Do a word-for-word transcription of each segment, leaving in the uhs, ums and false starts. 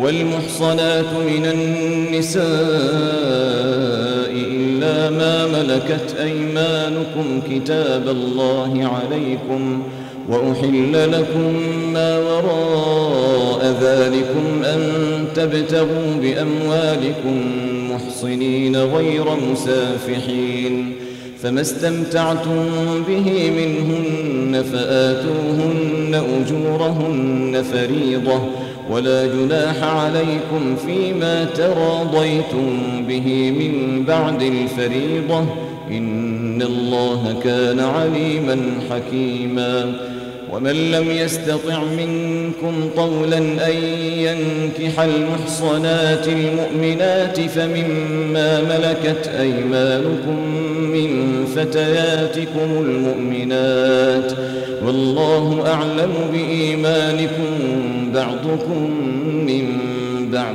والمحصنات من النساء إلا ما ملكت أيمانكم كتاب الله عليكم، وأحل لكم ما وراء ذلكم أن تبتغوا بأموالكم محصنين غير مسافحين، فما استمتعتم به منهن فآتوهن أجورهن فريضة، ولا جناح عليكم فيما تراضيتم به من بعد الفريضة، إن الله كان عليما حكيما. ومن لم يستطع منكم طولا أن ينكح المحصنات المؤمنات فمما ملكت أيمانكم من فتياتكم المؤمنات، والله أعلم بإيمانكم بعضكم من بعض،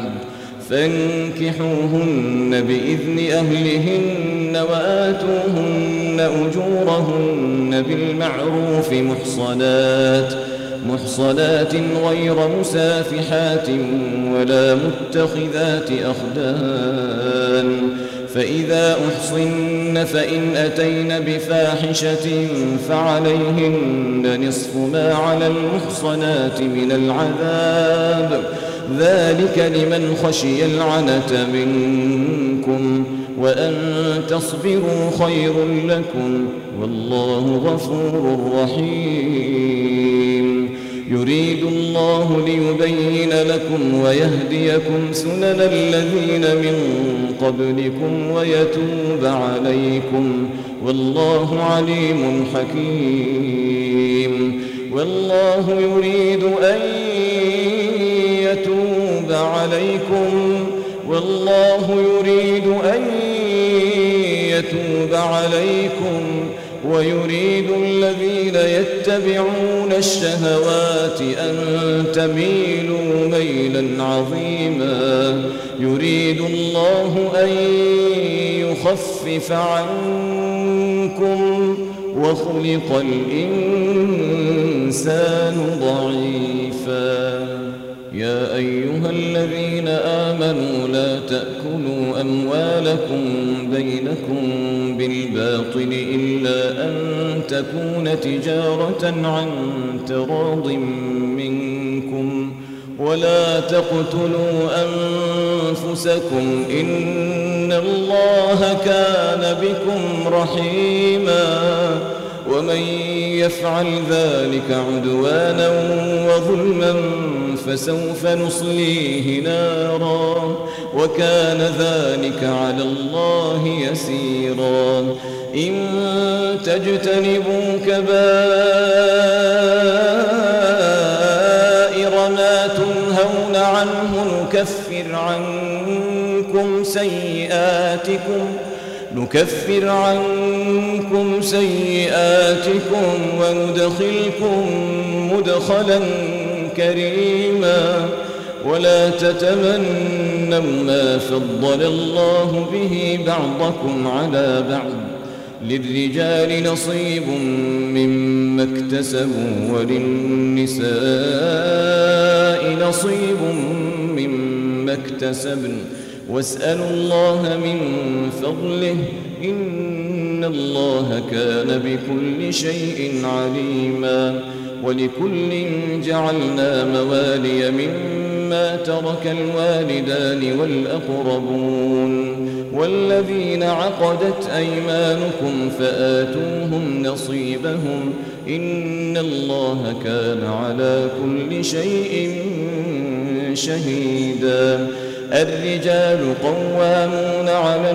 فانكحوهن بإذن أهلهن وآتوهن أجورهن بالمعروف محصنات محصنات غير مسافحات ولا متخذات أخدان، فإذا أحصن فإن أتين بفاحشة فعليهن نصف ما على المحصنات من العذاب، ذلك لمن خشي العنة منكم، وأن تصبروا خير لكم، والله غفور رحيم. يريد الله ليبين لكم ويهديكم سنن الذين من قبلكم ويتوب عليكم، والله عليم حكيم. والله يريد أن يتوب عليكم والله يريد أن يتوب عليكم ويريد الذين يتبعون الشهوات أن تميلوا ميلا عظيما. يريد الله أن يخفف عنكم وخلق الإنسان ضعيفا. يا أيها الذين آمنوا لا تأكلوا أموالكم بينكم بالباطل إلا أن تكون تجارة عن تراض منكم، ولا تقتلوا أنفسكم إن الله كان بكم رحيما، ومن يفعل ذلك عدوانا وظلما فسوف نصليه نارا، وكان ذلك على الله يسيرا. إن تجتنبوا كبائر ما تنهون عنه نكفر عنكم سيئاتكم نكفر عنكم سيئاتكم وندخلكم مدخلا كريما. ولا تتمنوا ما فضل الله به بعضكم على بعض، للرجال نصيب مما اكتسبوا وللنساء نصيب مما اكتسبن، واسألوا الله من فضله إن الله كان بكل شيء عليما. ولكل جعلنا موالي مما ترك الوالدان والأقربون والذين عقدت أيمانكم فآتوهم نصيبهم إن الله كان على كل شيء شهيدا. الرجال قوامون على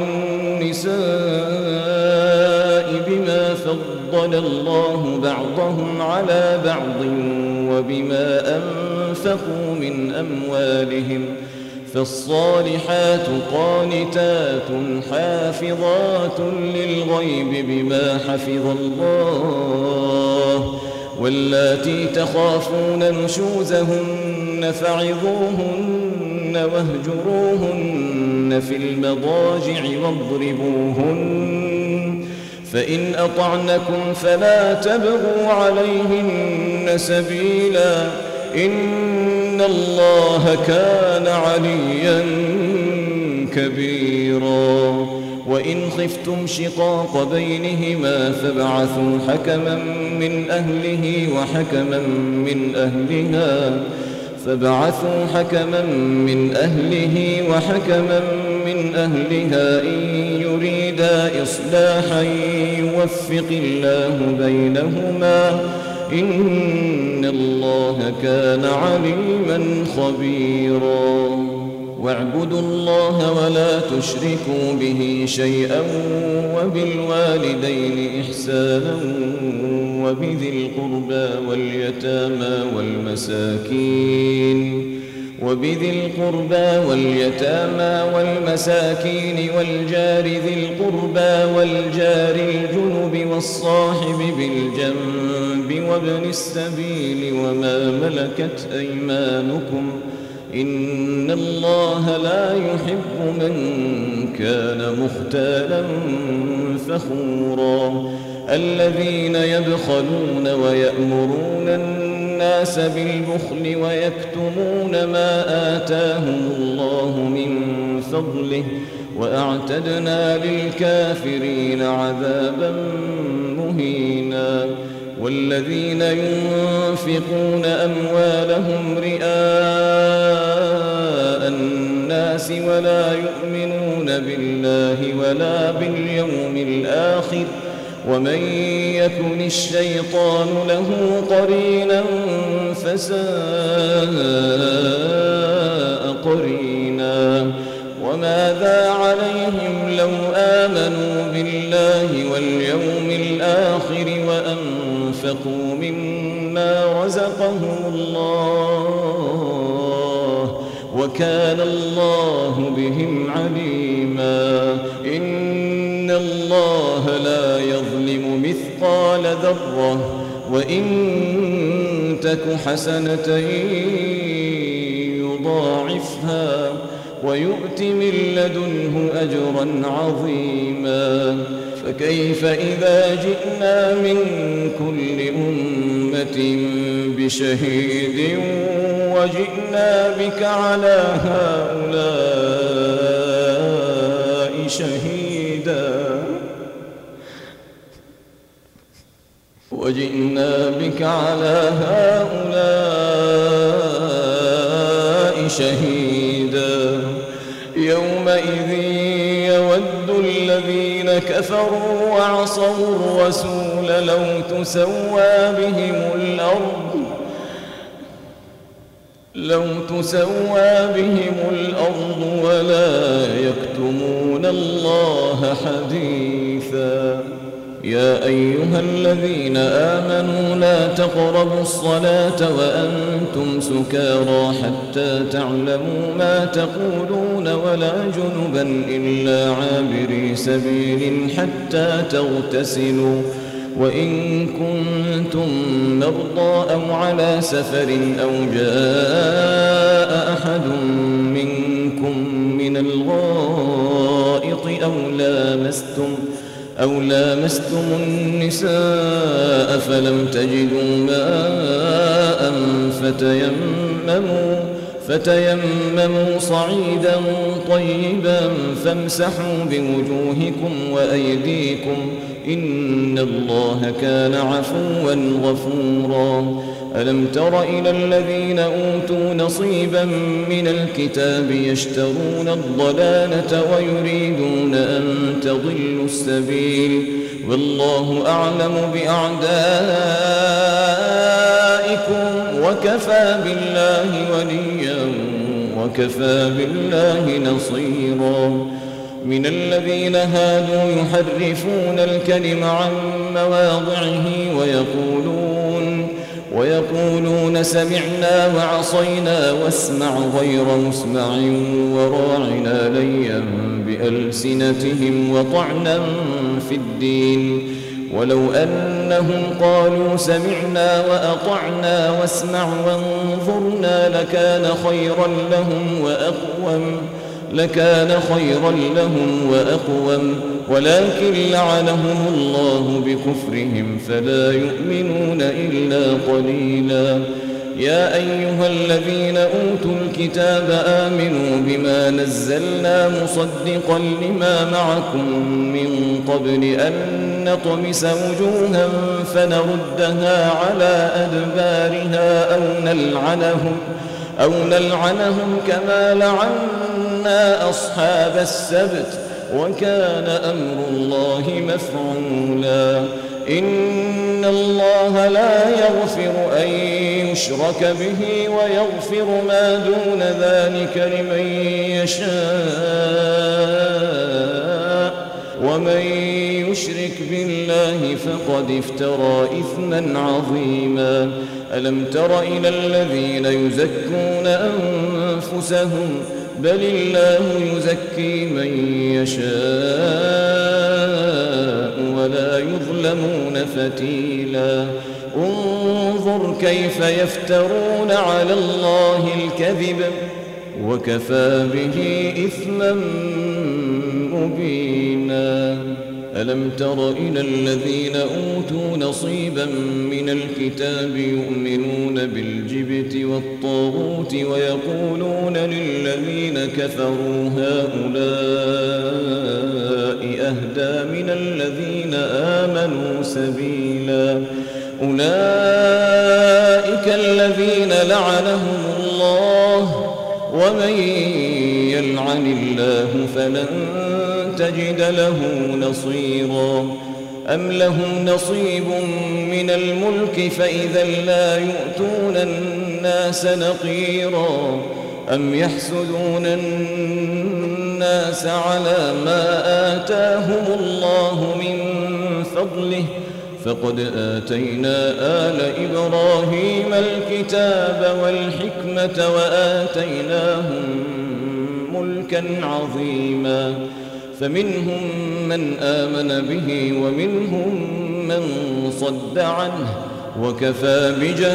النساء بما فضل الله بعضهم على بعض وبما أنفقوا من أموالهم، فالصالحات قانتات حافظات للغيب بما حفظ الله، واللاتي تخافون نشوزهن فعظوهن واهجروهن في المضاجع واضربوهن، فإن أطعنكم فلا تبغوا عليهن سبيلا إن إن الله كان عليا كبيرا وإن خفتم شقاق بينهما فابعثوا حكما من أهله وحكما من أهلها فابعثوا حكما من أهله وحكما من أهلها إن يريدا إصلاحا يوفق الله بينهما إن الله كان عليما خبيرا واعبدوا الله ولا تشركوا به شيئا وبالوالدين إحسانا وبذي القربى واليتامى والمساكين وبذي القربى واليتامى والمساكين والجار ذي القربى والجار الجنب والصاحب بالجنب وابن السبيل وما ملكت أيمانكم إن الله لا يحب من كان مختالا فخورا الذين يبخلون ويأمرون الناس بالبخل ويكتمون ما آتاهم الله من فضله وأعتدنا للكافرين عذابا مهينا والذين ينفقون أموالهم رئاء الناس ولا يؤمنون بالله ولا باليوم الآخر ومن يكن الشيطان له قرينا فساء قرينا وماذا عليهم لو آمنوا بالله واليوم الآخر وأنفقوا مما رزقهم الله وكان الله بهم عليما إن الله لا يظلم مثقال ذرة وإن تك حسنة يضاعفها ويؤت من لدنه أجرا عظيما فكيف إذا جئنا من كل أمة بشهيد وجئنا بك على هؤلاء شهيدا وجئنا بك على هؤلاء شهيدا يومئذ يود الذين كفروا وعصوا الرسول لو تسوى بهم الأرض لو تسوى بهم الأرض ولا يكتمون الله حديثا يا أيها الذين آمنوا لا تقربوا الصلاة وأنتم سكارى حتى تعلموا ما تقولون ولا جنبا إلا عابري سبيل حتى تغتسلوا وإن كنتم مرضى أو على سفر أو جاء أحد منكم من الغائط أو لامستم أو لامستم النساء فلم تجدوا ماء فتيمموا فتيمموا صعيدا طيبا فامسحوا بوجوهكم وأيديكم إن الله كان عفوا غفورا ألم تر إلى الذين أوتوا نصيبا من الكتاب يشترون الضلالة ويريدون أن تضلوا السبيل والله أعلم بأعدائكم وكفى بالله وليا وكفى بالله نصيرا من الذين هادوا يحرفون الكلم عن مواضعه ويقولون ويقولون سمعنا وعصينا واسمع غير مسمع وراعنا ليا بألسنتهم وطعنا في الدين ولو أنهم قالوا سمعنا وأطعنا واسمع وانظرنا لكان خيرا لهم وأقوم لكان خيرا لهم وأقوم ولكن لعنهم الله بكفرهم فلا يؤمنون إلا قليلا يا أيها الذين أوتوا الكتاب آمنوا بما نزلنا مصدقا لما معكم من قبل أن نطمس وجوها فنردها على أدبارها أو نلعنهم, أو نلعنهم كما لعنا أصحاب السبت وكان أمر الله مفعولا. إن الله لا يغفر أن يشرك به ويغفر ما دون ذلك لمن يشاء ومن يشرك بالله فقد افترى إثما عظيما. ألم تر إلى الذين يزكون أنفسهم بل الله يزكي من يشاء ولا يظلمون فتيلا. انظر كيف يفترون على الله الكذب وكفى به إثما مبينا. ألم تر إلى الذين أوتوا نصيبا من الكتاب يؤمنون بالجبت والطاغوت ويقولون للذين كفروا هؤلاء أهدى من الذين آمنوا سبيلا. أولئك الذين لعنهم الله ومن يلعن الله فلن تجد له نصيرا. أم لهم نصيب من الملك فإذا لا يؤتون الناس نقيرا. أم يحسدون الناس على ما آتاهم الله من فضله فقد آتينا آل إبراهيم الكتاب والحكمة وآتيناهم ملكا عظيما. فمنهم من آمن به ومنهم من صد عنه وكفى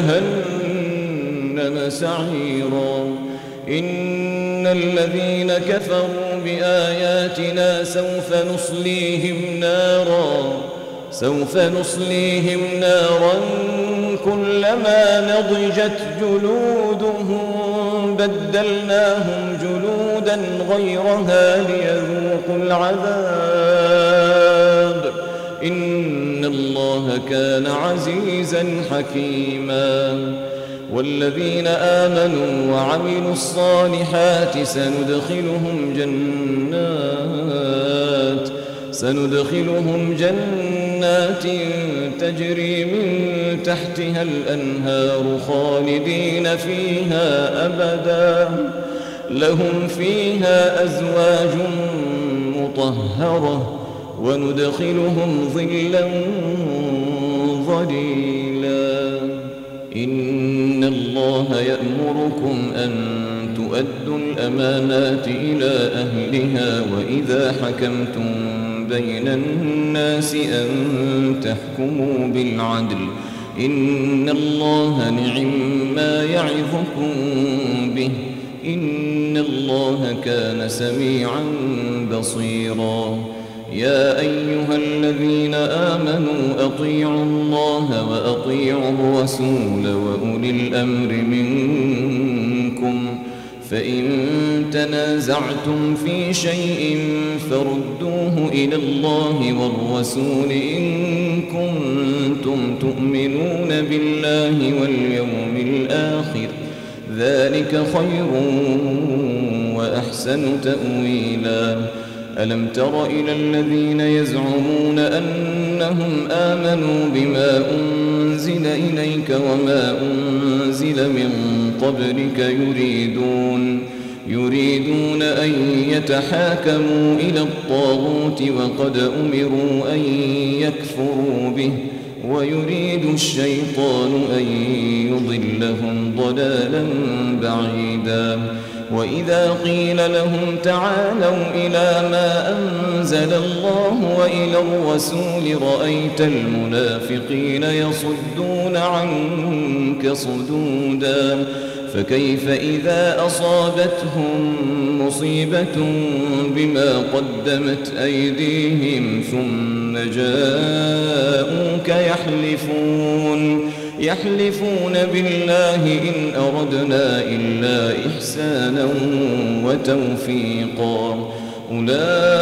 بجهنم سعيرا. إن الذين كفروا بآياتنا سوف نصليهم نارا سوف نصليهم نارا كلما نضجت جلودهم بدلناهم جلودا غيرها ليذوقوا العذاب إن الله كان عزيزا حكيما. والذين آمنوا وعملوا الصالحات سندخلهم جنات سندخلهم جنات تجري من تحتها الأنهار خالدين فيها أبدا لهم فيها أزواج مطهرة وندخلهم ظلا ظليلا. إن الله يأمركم أن تؤدوا الأمانات إلى أهلها وإذا حكمتم بين الناس أن تحكموا بالعدل إن الله نعم ما يعظكم به إن الله كان سميعا بصيرا. يا أيها الذين آمنوا أطيعوا الله وأطيعوا الرسول وأولي الأمر منكم فإن تنازعتم في شيء فردوه إلى الله والرسول إن كنتم تؤمنون بالله واليوم الآخر ذلك خير وأحسن تأويلا. ألم تر إلى الذين يزعمون أنهم آمنوا بما أنزل إليك وما أنزل من قبلك يريدون يريدون أن يتحاكموا إلى الطاغوت وقد أمروا أن يكفروا به ويريد الشيطان أن يضلهم ضلالا بعيدا. وإذا قيل لهم تعالوا إلى ما أنزل الله وإلى الرسول رأيت المنافقين يصدون عنك صدودا. فكيف إذا أصابتهم مصيبة بما قدمت أيديهم ثم جاءوك يحلفون يحلفون بالله إن أردنا إلا إحسانا وتوفيقا أولئك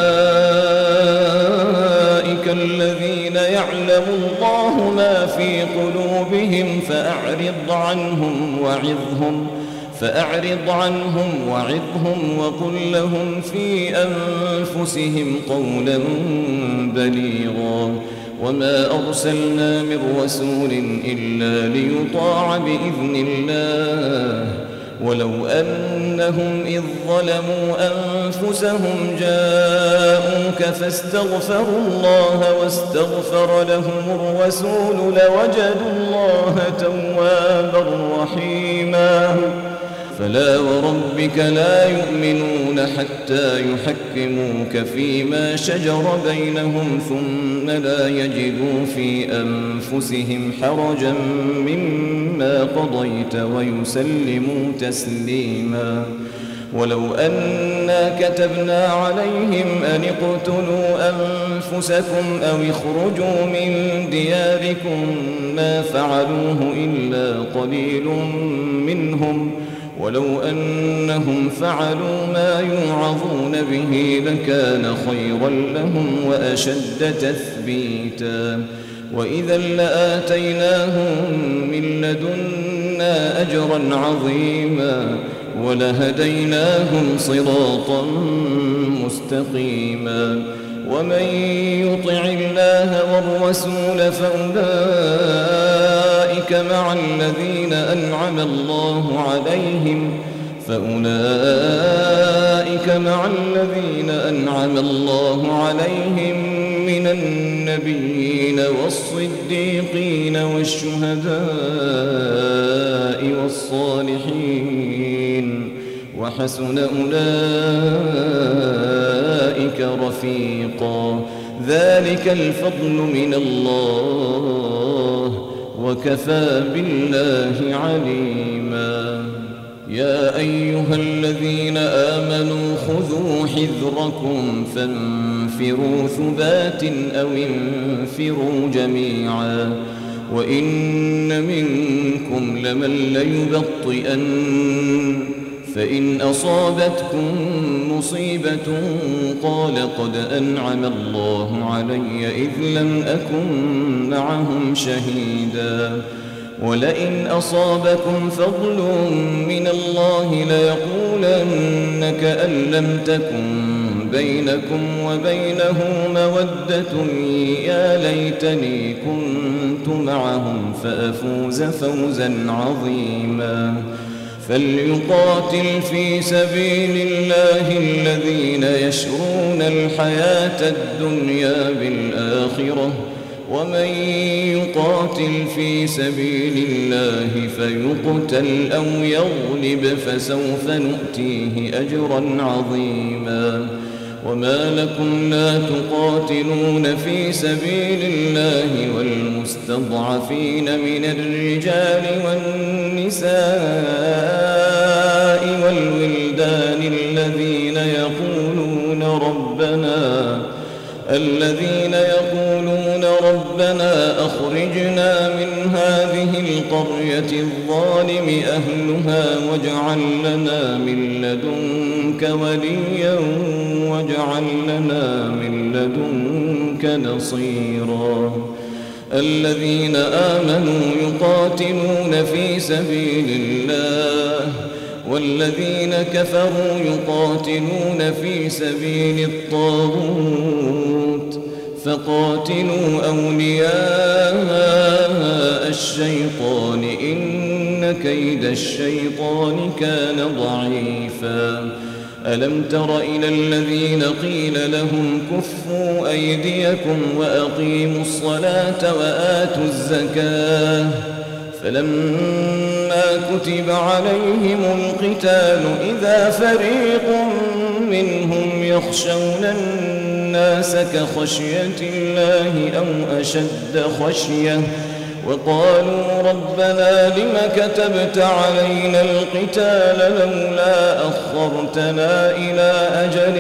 الذين يعلم الله ما في قلوبهم فأعرض عنهم وعظهم فأعرض عنهم وعظهم وقل لهم في أنفسهم قولا بليغا وما أرسلنا من رسول إلا ليطاع بإذن الله ولو أنهم إذ ظلموا أنفسهم جاءوك فاستغفروا الله واستغفر لهم الرسول لوجدوا الله توابا رحيما فلا وربك لا يؤمنون حتى يحكموك فيما شجر بينهم ثم لا يجدوا في أنفسهم حرجا مما قضيت ويسلموا تسليما ولو أنا كتبنا عليهم أن اقتلوا أنفسكم أو اخرجوا من دياركم ما فعلوه إلا قليل منهم ولو أنهم فعلوا ما يوعظون به لكان خيرا لهم وأشد تثبيتا وإذا لآتيناهم من لدنا أجرا عظيما ولهديناهم صراطا مستقيما ومن يطع الله والرسول فأولئك مع الذين أنعم الله عليهم فأولئك مع الذين أنعم الله عليهم من النبيين والصديقين والشهداء والصالحين وحسن أولئك رفيقا ذلك الفضل من الله وكفى بالله عليما يا أيها الذين آمنوا خذوا حذركم فانفروا ثبات أو انفروا جميعا وإن منكم لمن ليبطئن فإن أصابتكم مصيبة قال قد أنعم الله علي إذ لم أكن معهم شهيدا ولئن أصابكم فضل من الله ليقولن كأن لم تكن بينكم وبينه مودة يا ليتني كنت معهم فأفوز فوزا عظيما فليقاتل في سبيل الله الذين يشرون الحياة الدنيا بالآخرة ومن يقاتل في سبيل الله فيقتل أو يغلب فسوف نؤتيه أجرا عظيما وما لكم لا تقاتلون في سبيل الله والمستضعفين من الرجال والنساء والولدان الذين يقولون ربنا الذين يقولون ربنا أخرجنا من هذه القرية الظالم أهلها واجعل لنا من لدنك وليا واجعل لنا من لدنك نصيرا الذين آمنوا يقاتلون في سبيل الله والذين كفروا يقاتلون في سبيل الطاغوت فقاتلوا أولياء الشيطان إن كيد الشيطان كان ضعيفا ألم تر إلى الذين قيل لهم كفوا أيديكم وأقيموا الصلاة وآتوا الزكاة فلما كتب عليهم القتال إذا فريق منهم يخشون الناس كخشية الله أو أشد خشية وقالوا ربنا لم كتبت علينا القتال لولا أخرتنا إلى أجل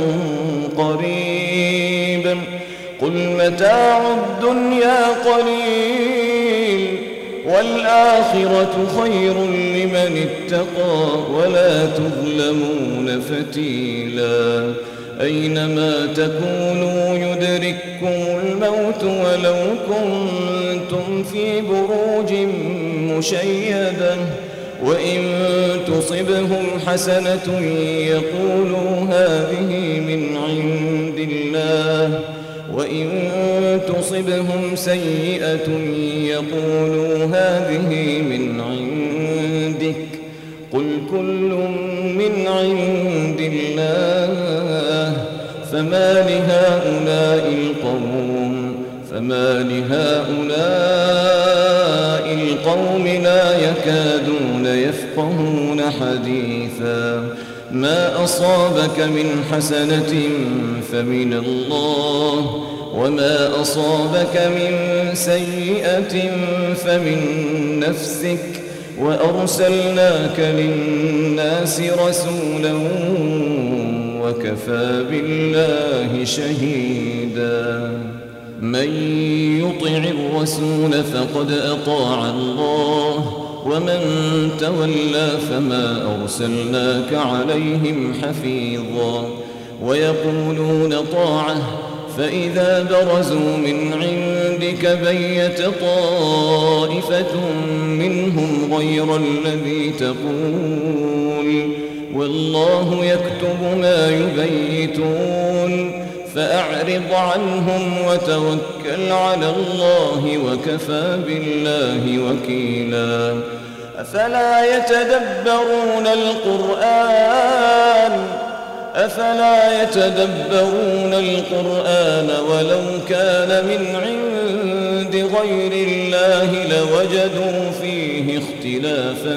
قريب قل متاع الدنيا قليل والآخرة خير لمن اتقى ولا تظلمون فتيلا أينما تكونوا يدرككم الموت ولو كنتم في بروج مشيدة وإن تصبهم حسنة يقولوا هذه من عند الله وإن تصبهم سيئة يقولوا هذه من عندك قل كل من عند الله فما لهؤلاء القوم فما لهؤلاء القوم لا يكادون يفقهون حديثا ما أصابك من حسنة فمن الله وما أصابك من سيئة فمن نفسك وأرسلناك للناس رسولا وكفى بالله شهيدا من يطع الرسول فقد أطاع الله ومن تولى فما أرسلناك عليهم حفيظا ويقولون طاعة فإذا برزوا من عندك بيت طائفة منهم غير الذي تقول والله يكتب ما يبيتون فأعرض عنهم وتوكل على الله وكفى بالله وكيلا أفلا يتدبرون القرآن أفلا يتدبرون القرآن ولو كان من عند غير الله لوجدوا فيه اختلافا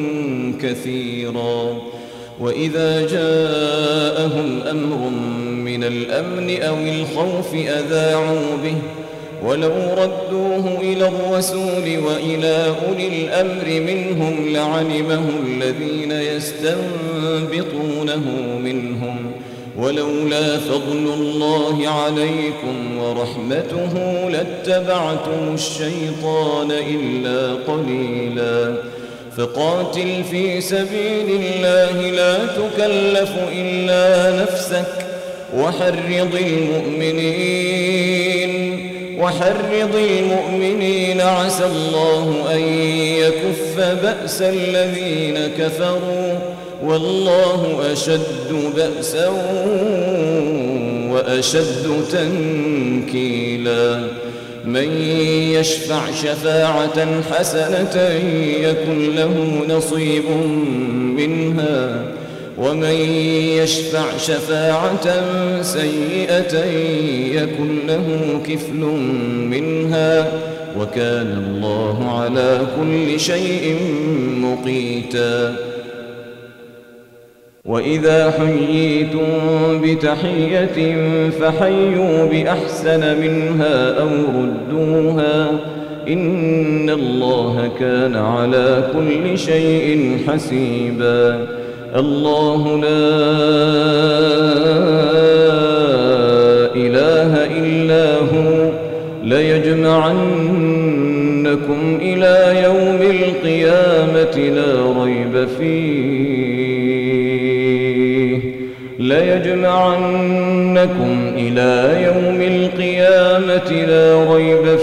كثيرا وإذا جاءهم أمر من الأمن أو الخوف أذاعوا به ولو ردوه إلى الرسول وإلى أولي الأمر منهم لعلمه الذين يستنبطونه منهم ولولا فضل الله عليكم ورحمته لاتبعتم الشيطان إلا قليلا فقاتل في سبيل الله لا تكلف إلا نفسك وحرض المؤمنين وحرض المؤمنين عسى الله أن يكف بأس الذين كفروا والله أشد بأسا وأشد تنكيلا من يشفع شفاعة حسنة يكن له نصيب منها ومن يشفع شفاعة سيئة يكن له كفل منها وكان الله على كل شيء مقيتا وإذا حييتم بتحية فحيوا بأحسن منها أو ردوها إن الله كان على كل شيء حسيبا الله لا إله إلا هو ليجمعنكم إلى يوم القيامة لا ريب فيه ليجمعنكم إلى يوم القيامة لا ريب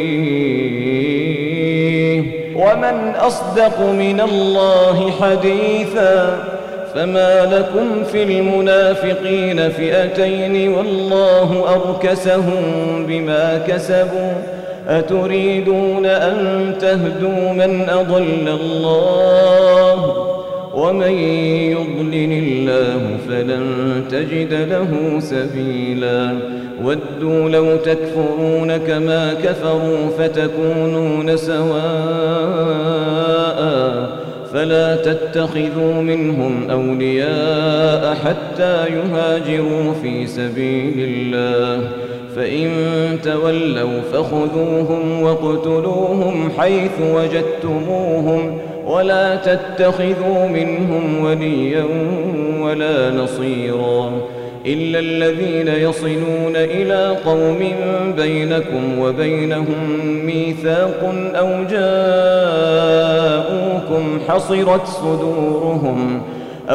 فيه ومن أصدق من الله حديثا فما لكم في المنافقين فئتين والله أركسهم بما كسبوا أتريدون أن تهدوا من أضل الله ومن يضلل الله فلن تجد له سبيلا ودوا لو تكفرون كما كفروا فتكونون سواء فلا تتخذوا منهم أولياء حتى يهاجروا في سبيل الله فإن تولوا فخذوهم واقتلوهم حيث وجدتموهم ولا تتخذوا منهم وليا ولا نصيرا إلا الذين يصلون إلى قوم بينكم وبينهم ميثاق أو جاءوكم حصرت صدورهم أو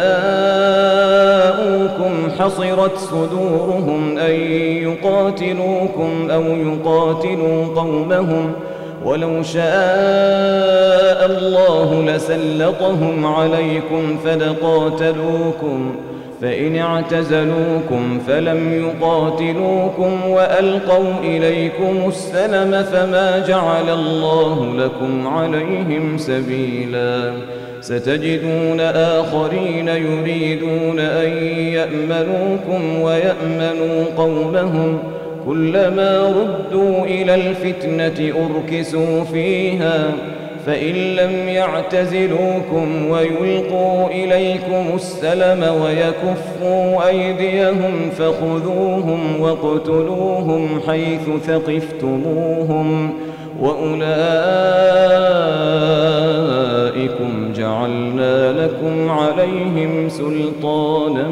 جاءوكم حصرت صدورهم أن يقاتلوكم أو يقاتلوا قومهم ولو شاء الله لسلطهم عليكم فلقاتلوكم فإن اعتزلوكم فلم يقاتلوكم وألقوا إليكم السلم فما جعل الله لكم عليهم سبيلا ستجدون آخرين يريدون أن يأمنوكم ويأمنوا قومهم كلما ردوا إلى الفتنة أركسوا فيها فإن لم يعتزلوكم ويلقوا إليكم السلم ويكفوا أيديهم فخذوهم واقتلوهم حيث ثقفتموهم وأولئكم جعلنا لكم عليهم سلطانا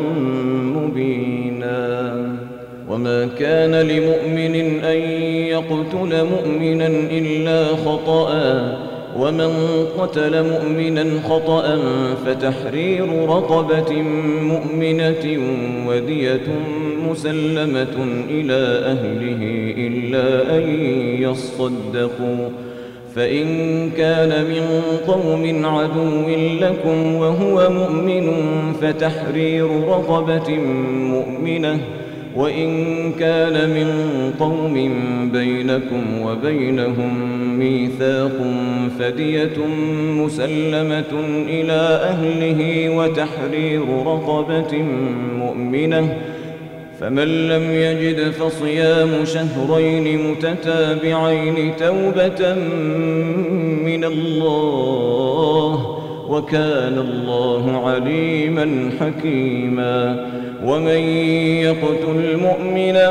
مبينا وما كان لمؤمن أن يقتل مؤمنا إلا خطأ ومن قتل مؤمنا خطأ فتحرير رقبة مؤمنة ودية مسلمة إلى أهله إلا أن يصدقوا فإن كان من قوم عدو لكم وهو مؤمن فتحرير رقبة مؤمنة وإن كان من قوم بينكم وبينهم ميثاق فدية مسلمة إلى أهله وتحرير رقبة مؤمنة فمن لم يجد فصيام شهرين متتابعين توبة من الله وكان الله عليما حكيما ومن يقتل مؤمنا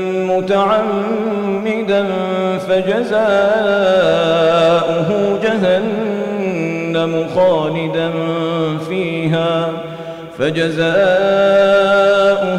متعمدا فجزاؤه جهنم خالدا فيها فجزاؤه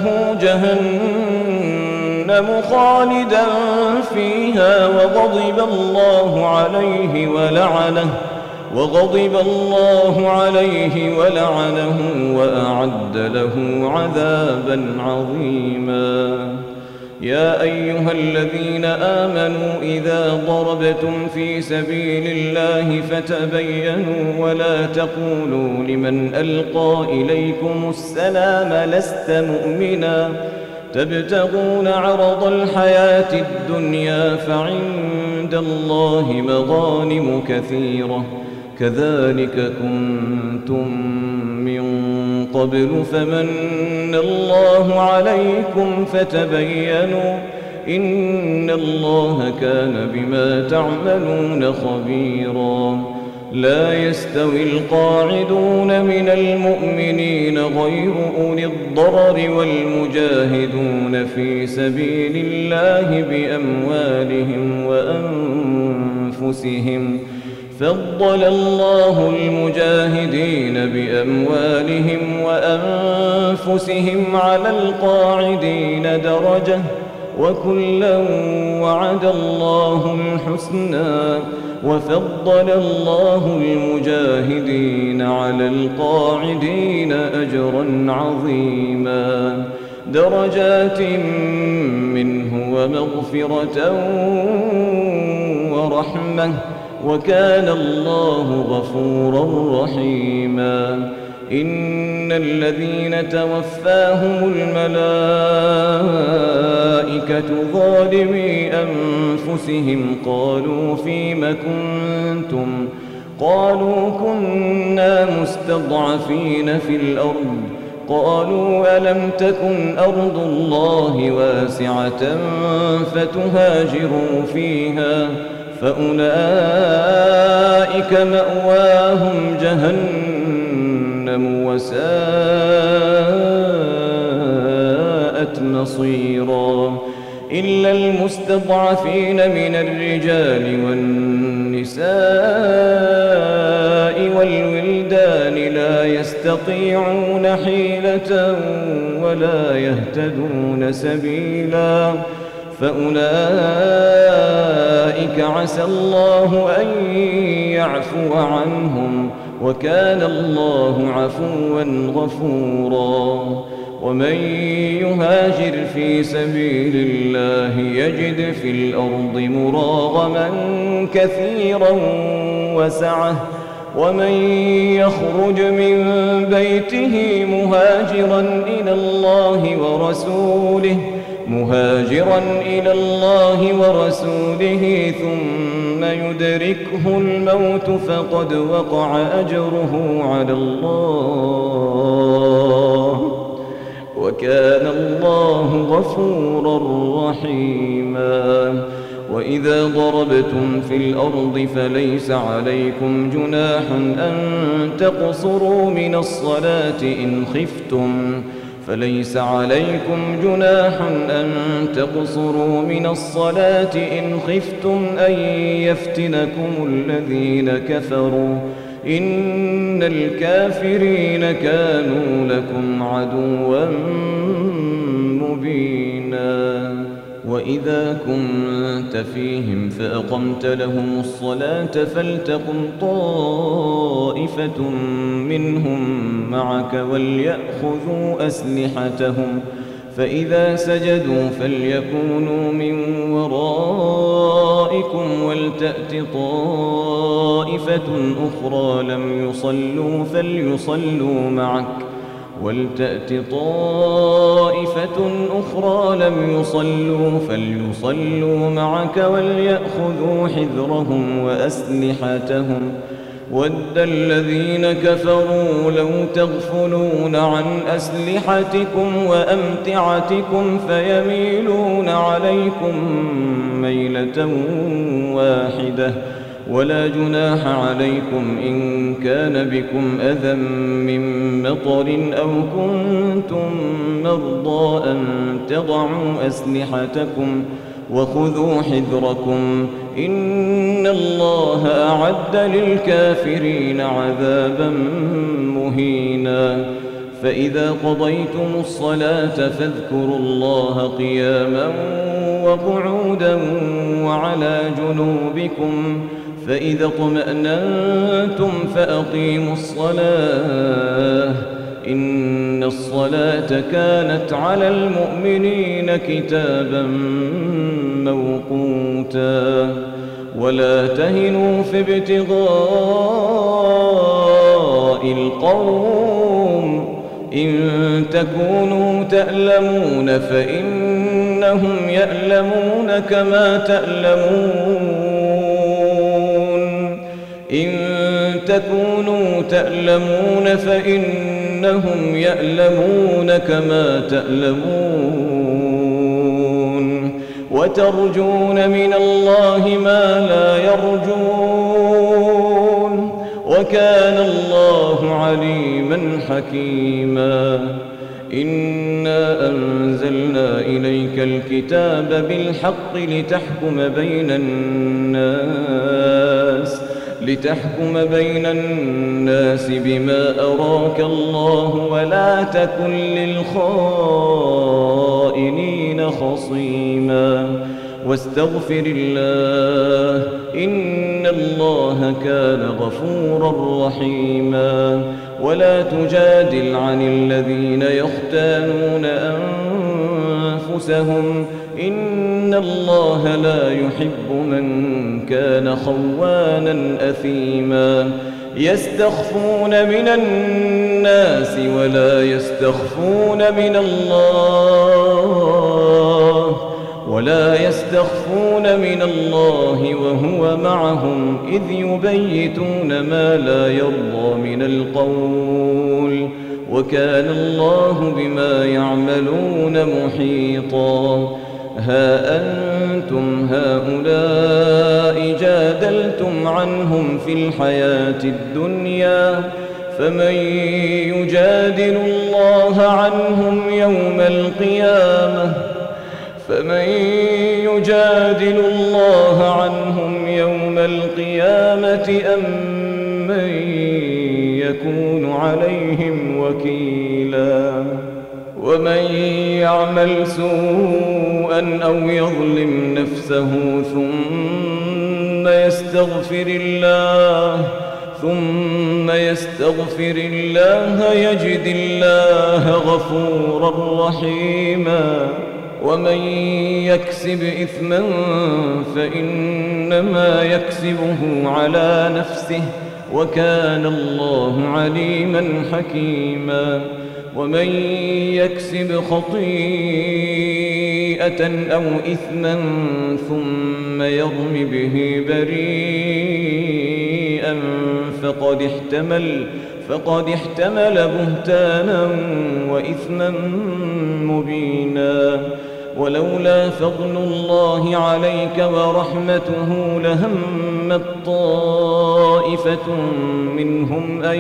جهنم خالدا فيها وغضب الله عليه ولعنه وغضب الله عليه ولعنه وأعد له عذابا عظيما يا أيها الذين آمنوا إذا ضربتم في سبيل الله فتبينوا ولا تقولوا لمن ألقى إليكم السلام لست مؤمنا تبتغون عرض الحياة الدنيا فعند الله مغانم كثيرة كذلك كنتم من قبل فمن الله عليكم فتبينوا إن الله كان بما تعملون خبيرا لا يستوي القاعدون من المؤمنين غير أولي الضرر والمجاهدون في سبيل الله بأموالهم وأنفسهم فضل الله المجاهدين بأموالهم وأنفسهم على القاعدين درجة وكلا وعد الله الحسنى وفضل الله المجاهدين على القاعدين أجرا عظيما درجات منه ومغفرة ورحمة وكان الله غفورا رحيما إن الذين توفاهم الملائكة ظالمي أنفسهم قالوا فيم كنتم قالوا كنا مستضعفين في الأرض قالوا ألم تكن أرض الله واسعة فتهاجروا فيها فأولئك مأواهم جهنم وساءت مصيرا إلا المستضعفين من الرجال والنساء والولدان لا يستطيعون حيلة ولا يهتدون سبيلا فأولئك عسى الله أن يعفو عنهم وكان الله عفوا غفورا. ومن يهاجر في سبيل الله يجد في الأرض مراغما كثيرا وسعة ومن يخرج من بيته مهاجرا إلى الله ورسوله مهاجرا إلى الله ورسوله ثم يدركه الموت فقد وقع أجره على الله وكان الله غفورا رحيما. وإذا ضربتم في الأرض فليس عليكم جناح أن تقصروا من الصلاة إن خفتم فليس عليكم جناح أن تقصروا من الصلاة إن خفتم أن يفتنكم الذين كفروا إن الكافرين كانوا لكم عدوا مبينا. وإذا كنت فيهم فأقمت لهم الصلاة فلتقم طائفة منهم معك وليأخذوا أسلحتهم فإذا سجدوا فليكونوا من ورائكم ولتأت طائفة أخرى لم يصلوا فليصلوا معك ولتأت طائفة أخرى لم يصلوا فليصلوا معك وليأخذوا حذرهم وأسلحتهم ود الذين كفروا لو تغفلون عن أسلحتكم وأمتعتكم فيميلون عليكم ميلة واحدة ولا جناح عليكم إن كان بكم أذى من مطر أو كنتم مرضى أن تضعوا أسلحتكم وخذوا حذركم إن الله أعد للكافرين عذابا مهينا. فإذا قضيتم الصلاة فاذكروا الله قياما وقعودا وعلى جنوبكم فإذا اطمأننتم فأقيموا الصلاة إن الصلاة كانت على المؤمنين كتابا موقوتا. ولا تهنوا في ابتغاء القوم إن تكونوا تألمون فإنهم يألمون كما تألمون إن تكونوا تألمون فإنهم يألمون كما تألمون وترجون من الله ما لا يرجون وكان الله عليما حكيما. إنا أنزلنا إليك الكتاب بالحق لتحكم بين الناس لتحكم بين الناس بما أراك الله ولا تكن للخائنين خصيما واستغفر الله إن الله كان غفورا رحيما. ولا تجادل عن الذين يختانون أنفسهم إن الله لا يحب من كان خوانا أثيما. يستخفون من الناس ولا يستخفون من الله ولا يستخفون من الله وهو معهم إذ يبيتون ما لا يرضى من القول وكان الله بما يعملون محيطا. ها أنتم هؤلاء جادلتم عنهم في الحياة الدنيا فمن يجادل الله عنهم يوم القيامة فمن يجادل الله عنهم يوم القيامة أم من يكون عليهم وكيلا. ومن يعمل سوءا أو يظلم نفسه ثم يستغفر الله ثم يستغفر الله يجد الله غفورا رحيما. ومن يكسب إثما فإنما يكسبه على نفسه وكان الله عليما حكيما. ومن يكسب خطيئة أو إثما ثم يرم به بريئا فقد احتمل فقد احتمل بهتانا وإثما مبينا. ولولا فضل الله عليك ورحمته لهمت طائفة منهم أن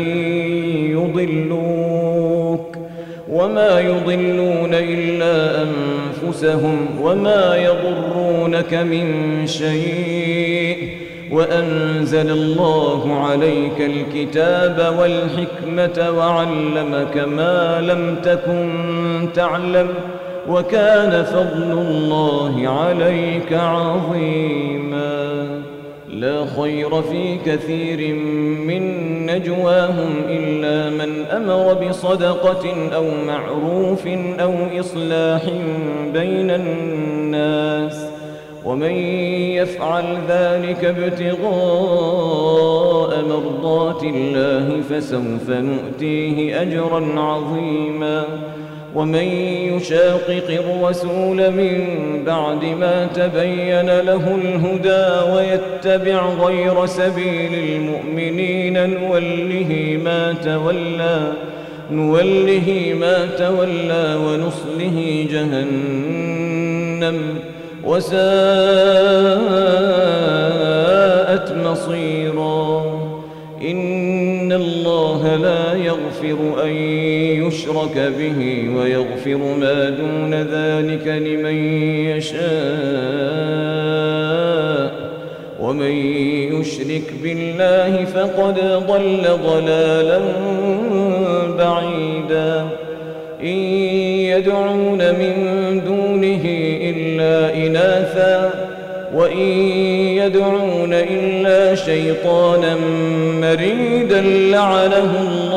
يضلوك وما يضلون إلا أنفسهم وما يضرونك من شيء. وأنزل الله عليك الكتاب والحكمة وعلمك ما لم تكن تعلم وكان فضل الله عليك عظيما. لا خير في كثير من نجواهم إلا من أمر بصدقة أو معروف أو إصلاح بين الناس ومن يفعل ذلك ابتغاء مرضات الله فسوف نؤتيه أجرا عظيما. ومن يشاقق الرسول من بعد ما تبين له الهدى ويتبع غير سبيل المؤمنين نوله ما تولى نوله ما تولى ونصله جهنم وساءت مصيرا. إن الله لا يغفر أن يشرك به ويغفر ما دون ذلك لمن يشاء ومن يشرك بالله فقد ضل ضلالا بعيدا. إن يدعون من دونه إلا إناثا وإن يدعون إلا شيطانا مريدا لعنه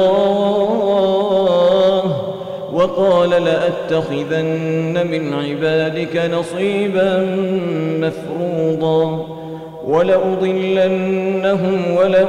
الله وقال لأتخذن من عبادك نصيبا مفروضا. ولأضلنهم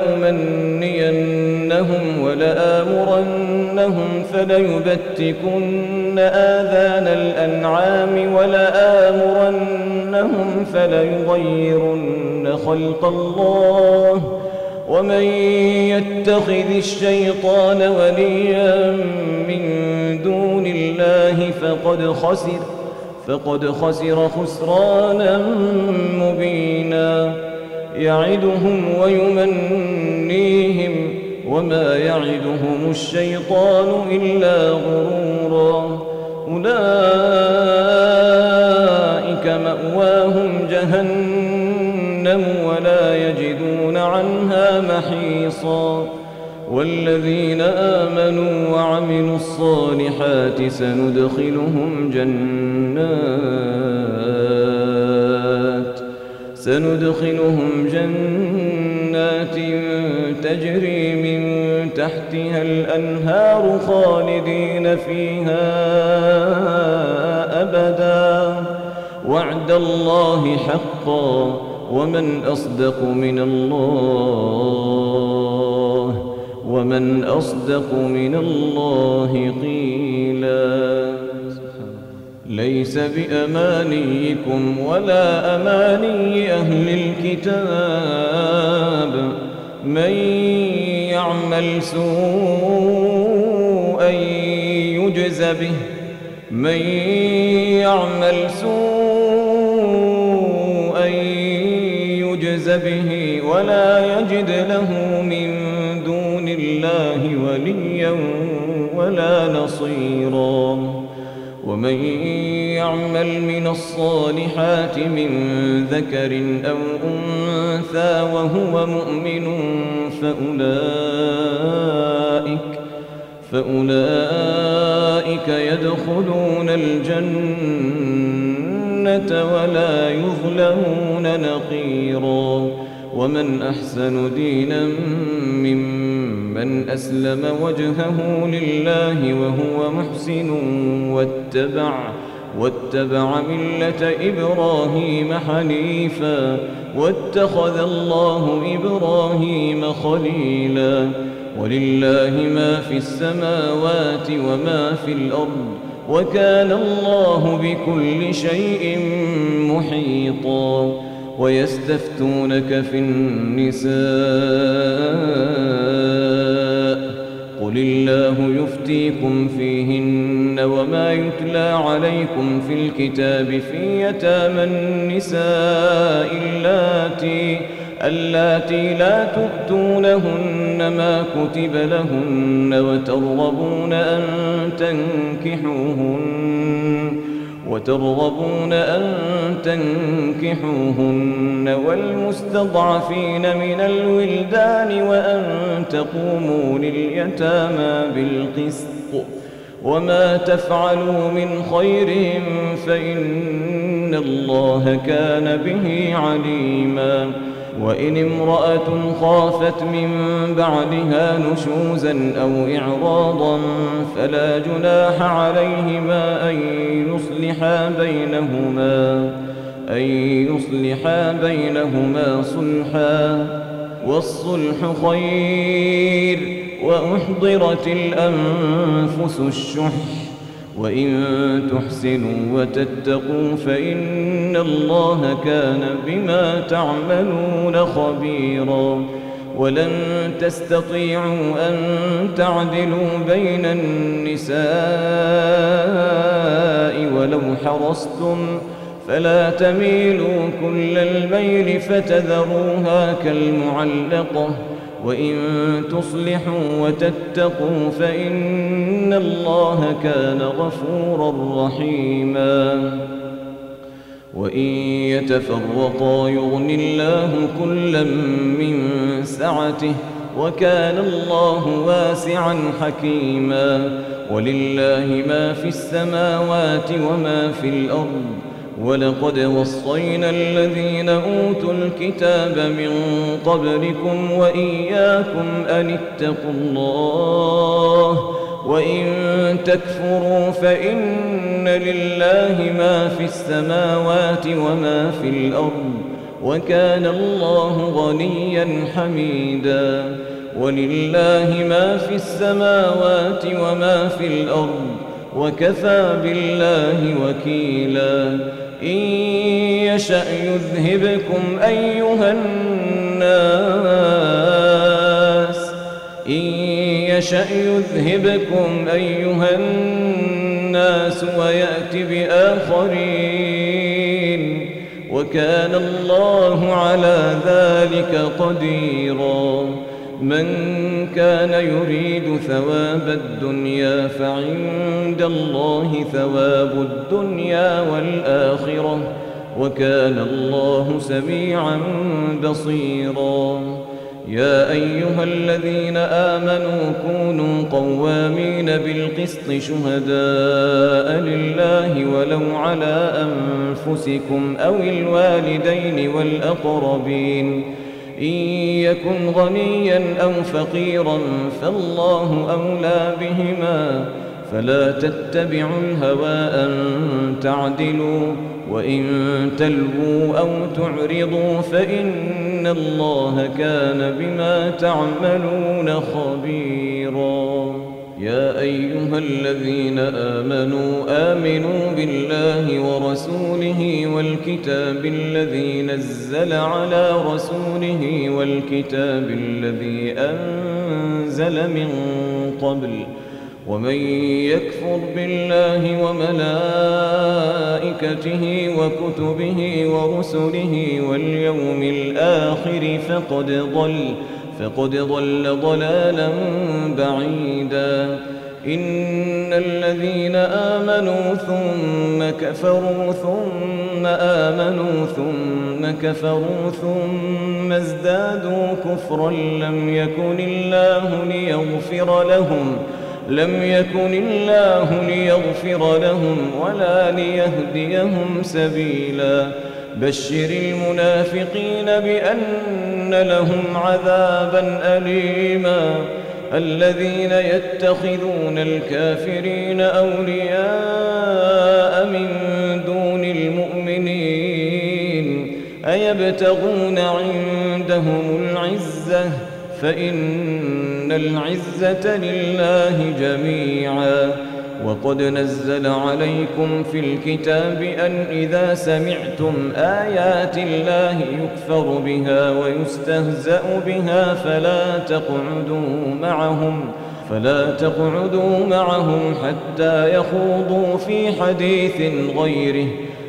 ولأمنينهم ولآمرنهم فليبتكن آذان الأنعام ولآمرنهم فليغيرن خلق الله. ومن يتخذ الشيطان وليا من دون الله فقد خسر فقد خسر خسرانا مبينا. يعدهم ويمنيهم وما يعدهم الشيطان إلا غرورا. أولئك مأواهم جهنم ولا يجدون عنها محيصا. والذين آمنوا وعملوا الصالحات سندخلهم جنات سندخلهم جنات تجري من تحتها الأنهار خالدين فيها أبدا وعد الله حقا ومن أصدق من الله ومن أصدق من الله قيلا. ليس بأمانيكم ولا أماني أهل الكتاب من يعمل سوءا يجز به من يعمل سوءا يجز به ولا يجد له من دون الله وليا ولا نصيرا. ومن يعمل من الصالحات من ذكر أو أنثى وهو مؤمن فأولئك فأولئك يدخلون الجنة ولا يظلمون نقيرا. ومن أحسن دينا ممن أسلم وجهه لله وهو محسن واتبع واتبع ملة إبراهيم حنيفا واتخذ الله إبراهيم خليلا. ولله ما في السماوات وما في الأرض وكان الله بكل شيء محيطا. ويستفتونك في النساء قل الله يفتيكم فيهن وما يتلى عليكم في الكتاب في يتامى النساء اللاتي اللاتي لا تؤتونهن ما كتب لهن وترغبون أن تنكحوهن وترغبون أن تنكحوهن والمستضعفين من الولدان وأن تقوموا لليتامى بالقسط وما تفعلوا من خير فإن الله كان به عليما. وإن امرأة خافت من بعدها نشوزا أو إعراضا فلا جناح عليهما أن يصلحا بينهما أن يصلحا بينهما صلحا والصلح خير. وأحضرت الأنفس الشح وإن تحسنوا وتتقوا فإن الله كان بما تعملون خبيرا. ولن تستطيعوا أن تعدلوا بين النساء ولو حرصتم فلا تميلوا كل الميل فتذروها كالمعلقة. وإن تصلحوا وتتقوا فإن الله كان غفورا رحيما. وإن يتفرقا يغن الله كلا من سعته وكان الله واسعا حكيما. ولله ما في السماوات وما في الأرض ولقد وصينا الذين أوتوا الكتاب من قبلكم وإياكم أن اتقوا الله وإن تكفروا فإن لله ما في السماوات وما في الأرض وكان الله غنيا حميدا. ولله ما في السماوات وما في الأرض وكفى بالله وكيلا. إن يشأ يذهبكم أيها الناس إن يشأ يذهبكم أيها الناس ويأت بآخرين وكان الله على ذلك قديرا. من كان يريد ثواب الدنيا فعند الله ثواب الدنيا والآخرة وكان الله سميعا بصيرا. يا أيها الذين آمنوا كونوا قوامين بالقسط شهداء لله ولو على أنفسكم أو الوالدين والأقربين إن يكن غنيا أو فقيرا فالله أولى بهما فلا تتبعوا الهوى أن تعدلوا وإن تلووا أو تعرضوا فإن الله كان بما تعملون خبيرا. يا أيها الذين آمنوا آمنوا بالله ورسوله والكتاب الذي نزل على رسوله والكتاب الذي أنزل من قبل ومن يكفر بالله وملائكته وكتبه ورسله واليوم الآخر فقد ضل فقد ضل ضلالا بعيدا. إن الذين آمنوا ثم كفروا ثم آمنوا ثم كفروا ثم ازدادوا كفرا لم يكن الله ليغفر لهم لم يكن الله ليغفر لهم ولا ليهديهم سبيلا بشر المنافقين بأن لهم عذابا أليما الذين يتخذون الكافرين أولياء من دون المؤمنين أيبتغون عندهم العزة فإن العزة لله جميعا وقد نزل عليكم في الكتاب أن إذا سمعتم آيات الله يكفر بها ويستهزأ بها فلا تقعدوا معهم فلا تقعدوا معهم حتى يخوضوا في حديث غيره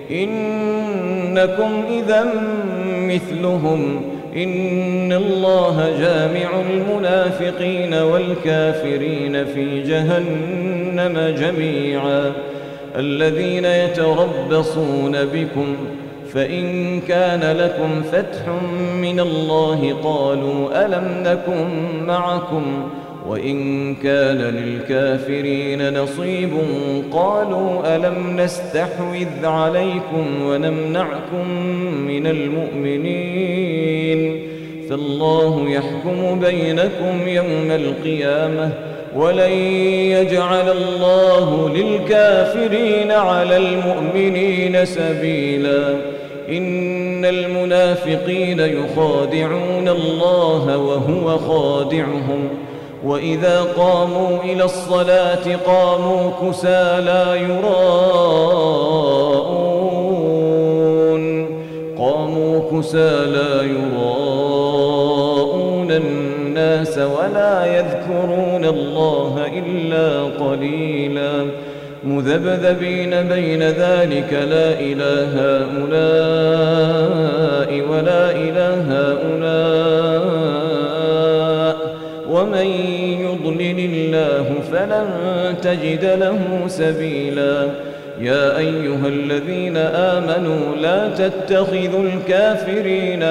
إنكم إذا مثلهم إن الله جامع المنافقين والكافرين في جهنم جميعا الذين يتربصون بكم فإن كان لكم فتح من الله قالوا ألم نكن معكم وإن كان للكافرين نصيب قالوا ألم نستحوذ عليكم ونمنعكم من المؤمنين فالله يحكم بينكم يوم القيامة ولن يجعل الله للكافرين على المؤمنين سبيلا إن المنافقين يخادعون الله وهو خادعهم وإذا قاموا إلى الصلاة قاموا كسالى يراءون قاموا كسالى يراءون الناس ولا يذكرون الله إلا قليلا مذبذبين بين ذلك لا إله هؤلاء ولا إله هؤلاء ومن يضلل الله فلن تجد له سبيلا يا أيها الذين آمنوا لا تتخذوا الكافرين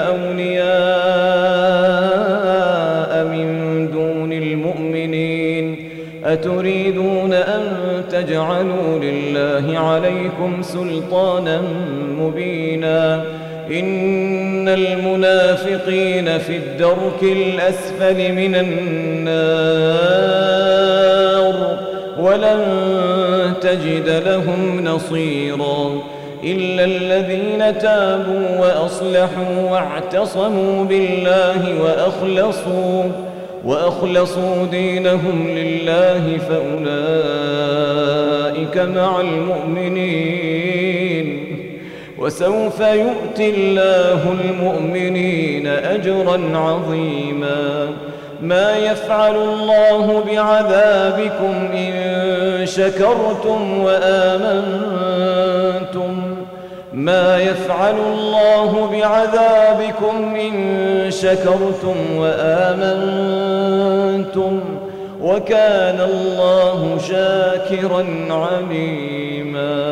أولياء من دون المؤمنين أتريدون أن تجعلوا لله عليكم سلطانا مبينا إن المنافقين في الدرك الأسفل من النار ولن تجد لهم نصيرا إلا الذين تابوا وأصلحوا واعتصموا بالله وأخلصوا وأخلصوا دينهم لله فأولئك مع المؤمنين وسوف يؤتي الله المؤمنين أجرا عظيما ما يفعل الله بعذابكم إن شكرتم وآمنتم ما يفعل الله بعذابكم إن شكرتم وآمنتم وكان الله شاكرا عليما.